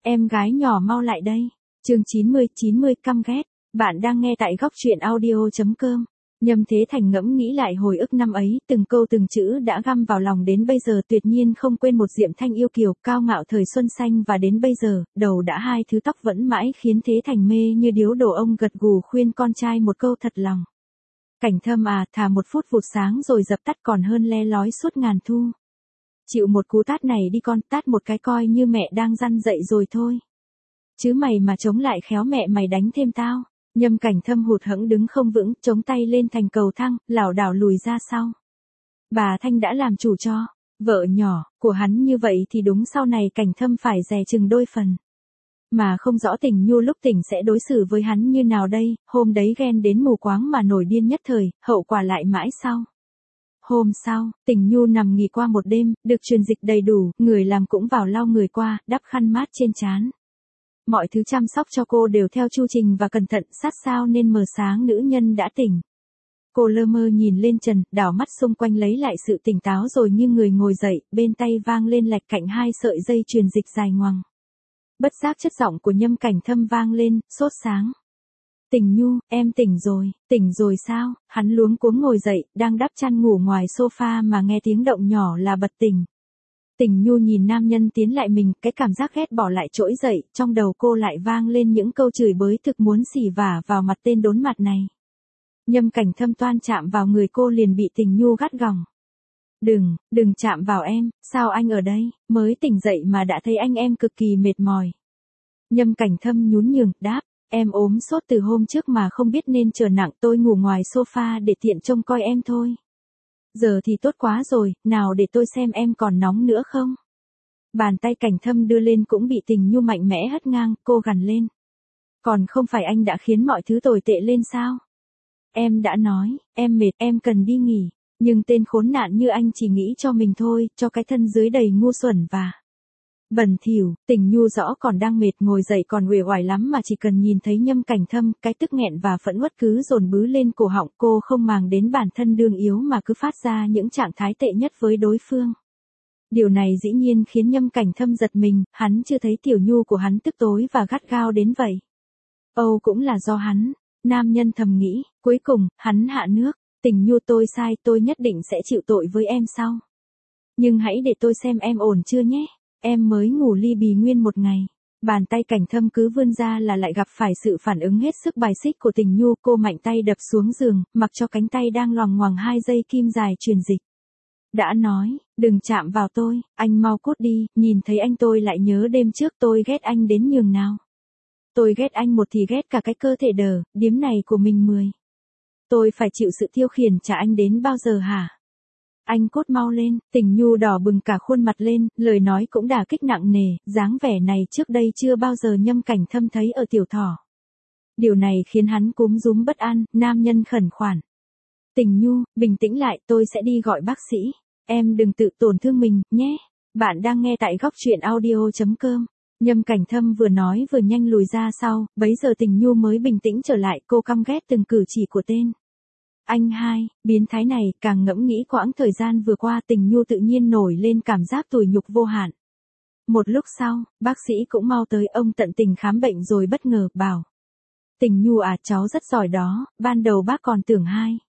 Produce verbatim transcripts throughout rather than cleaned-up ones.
Em gái nhỏ mau lại đây. Chương chín mươi, chín mươi căm ghét. Bạn đang nghe tại góc truyện audio chấm com. Nhâm Thế Thành ngẫm nghĩ lại hồi ức năm ấy, từng câu từng chữ đã găm vào lòng đến bây giờ, tuyệt nhiên không quên một Diệm Thanh yêu kiều, cao ngạo thời xuân xanh, và đến bây giờ, đầu đã hai thứ tóc vẫn mãi khiến Thế Thành mê như điếu đổ. Ông gật gù khuyên con trai một câu thật lòng. Cảnh Thâm à, thà một phút vụt sáng rồi dập tắt còn hơn le lói suốt ngàn thu. Chịu một cú tát này đi con, tát một cái coi như mẹ đang răn dậy rồi thôi. Chứ mày mà chống lại khéo mẹ mày đánh thêm tao. Nhâm Cảnh Thâm hụt hẫng đứng không vững, chống tay lên thành cầu thang, lảo đảo lùi ra sau. Bà Thanh đã làm chủ cho vợ nhỏ của hắn như vậy thì đúng sau này Cảnh Thâm phải dè chừng đôi phần. Mà không rõ Tình Nhu lúc tỉnh sẽ đối xử với hắn như nào đây, hôm đấy ghen đến mù quáng mà nổi điên nhất thời, hậu quả lại mãi sau. Hôm sau, Tình Nhu nằm nghỉ qua một đêm, được truyền dịch đầy đủ, người làm cũng vào lau người qua, đắp khăn mát trên trán. Mọi thứ chăm sóc cho cô đều theo chu trình và cẩn thận sát sao nên mờ sáng nữ nhân đã tỉnh. Cô lơ mơ nhìn lên trần, đảo mắt xung quanh lấy lại sự tỉnh táo rồi như người ngồi dậy, bên tay vang lên lạch cạnh hai sợi dây truyền dịch dài ngoằng. Bất giác chất giọng của Nhâm Cảnh Thâm vang lên, sốt sáng. Tình Nhu, em tỉnh rồi, tỉnh rồi sao? Hắn luống cuống ngồi dậy, đang đắp chăn ngủ ngoài sofa mà nghe tiếng động nhỏ là bật tỉnh. Tình Nhu nhìn nam nhân tiến lại mình, cái cảm giác ghét bỏ lại trỗi dậy, trong đầu cô lại vang lên những câu chửi bới thực muốn xỉ vả vào mặt tên đốn mặt này. Nhâm Cảnh Thâm toan chạm vào người cô liền bị Tình Nhu gắt gỏng. Đừng, đừng chạm vào em, sao anh ở đây, mới tỉnh dậy mà đã thấy anh em cực kỳ mệt mỏi. Nhâm Cảnh Thâm nhún nhường, đáp, em ốm sốt từ hôm trước mà không biết nên trở nặng, tôi ngủ ngoài sofa để tiện trông coi em thôi. Giờ thì tốt quá rồi, nào để tôi xem em còn nóng nữa không. Bàn tay Cảnh Thâm đưa lên cũng bị Tình Nhu mạnh mẽ hất ngang, cô gằn lên. Còn không phải anh đã khiến mọi thứ tồi tệ lên sao? Em đã nói, em mệt, em cần đi nghỉ. Nhưng tên khốn nạn như anh chỉ nghĩ cho mình thôi, cho cái thân dưới đầy ngu xuẩn và bẩn thỉu. Tình Nhu rõ còn đang mệt, ngồi dậy còn uể oải lắm mà chỉ cần nhìn thấy Nhâm Cảnh Thâm, cái tức nghẹn và phẫn uất cứ dồn bứ lên cổ họng, cô không màng đến bản thân đương yếu mà cứ phát ra những trạng thái tệ nhất với đối phương. Điều này dĩ nhiên khiến Nhâm Cảnh Thâm giật mình, hắn chưa thấy Tiểu Nhu của hắn tức tối và gắt gao đến vậy. Âu cũng là do hắn, nam nhân thầm nghĩ, cuối cùng, hắn hạ nước. Tình Nhu, tôi sai, tôi nhất định sẽ chịu tội với em sau. Nhưng hãy để tôi xem em ổn chưa nhé. Em mới ngủ ly bì nguyên một ngày. Bàn tay Cảnh Thâm cứ vươn ra là lại gặp phải sự phản ứng hết sức bài xích của Tình Nhu. Cô mạnh tay đập xuống giường, mặc cho cánh tay đang loằng ngoằng hai dây kim dài truyền dịch. Đã nói, đừng chạm vào tôi, anh mau cút đi, nhìn thấy anh tôi lại nhớ đêm trước tôi ghét anh đến nhường nào. Tôi ghét anh một thì ghét cả cái cơ thể đờ, điếm này của mình mười. Tôi phải chịu sự tiêu khiển trả anh đến bao giờ hả? Anh cốt mau lên. Tình Nhu đỏ bừng cả khuôn mặt lên, lời nói cũng đả kích nặng nề, dáng vẻ này trước đây chưa bao giờ Nhâm Cảnh Thâm thấy ở tiểu thỏ. Điều này khiến hắn cúm rúm bất an, nam nhân khẩn khoản. Tình Nhu, bình tĩnh lại, tôi sẽ đi gọi bác sĩ. Em đừng tự tổn thương mình, nhé. Bạn đang nghe tại góc truyện audio chấm com. Nhâm Cảnh Thâm vừa nói vừa nhanh lùi ra sau, bấy giờ Tình Nhu mới bình tĩnh trở lại, cô căm ghét từng cử chỉ của tên anh hai, biến thái này. Càng ngẫm nghĩ quãng thời gian vừa qua, Tình Nhu tự nhiên nổi lên cảm giác tủi nhục vô hạn. Một lúc sau, bác sĩ cũng mau tới, ông tận tình khám bệnh rồi bất ngờ bảo. Tình Nhu à, cháu rất giỏi đó, ban đầu bác còn tưởng hai.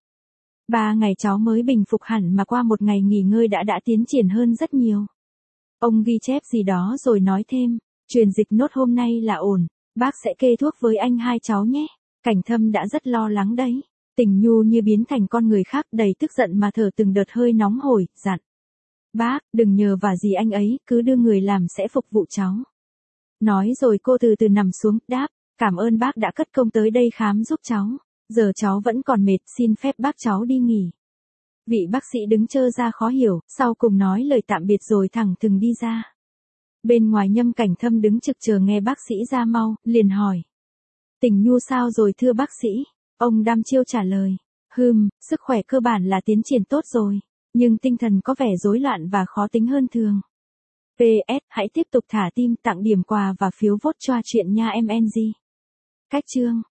Ba ngày cháu mới bình phục hẳn mà qua một ngày nghỉ ngơi đã đã tiến triển hơn rất nhiều. Ông ghi chép gì đó rồi nói thêm, truyền dịch nốt hôm nay là ổn, bác sẽ kê thuốc với anh hai cháu nhé. Cảnh Thâm đã rất lo lắng đấy. Tình Nhu như biến thành con người khác, đầy tức giận mà thở từng đợt hơi nóng hổi, dặn. Bác, đừng nhờ vả gì anh ấy, cứ đưa người làm sẽ phục vụ cháu. Nói rồi cô từ từ nằm xuống, đáp, cảm ơn bác đã cất công tới đây khám giúp cháu. Giờ cháu vẫn còn mệt, xin phép bác cháu đi nghỉ. Vị bác sĩ đứng trơ ra khó hiểu, sau cùng nói lời tạm biệt rồi thẳng thừng đi ra. Bên ngoài Nhâm Cảnh Thâm đứng trực chờ nghe bác sĩ ra mau, liền hỏi. Tình Nhu sao rồi thưa bác sĩ? Ông đăm chiêu trả lời. Hừm, sức khỏe cơ bản là tiến triển tốt rồi, nhưng tinh thần có vẻ rối loạn và khó tính hơn thường. pê ét, hãy tiếp tục thả tim, tặng điểm quà và phiếu vote cho chuyện nha em en giê. Cách chương.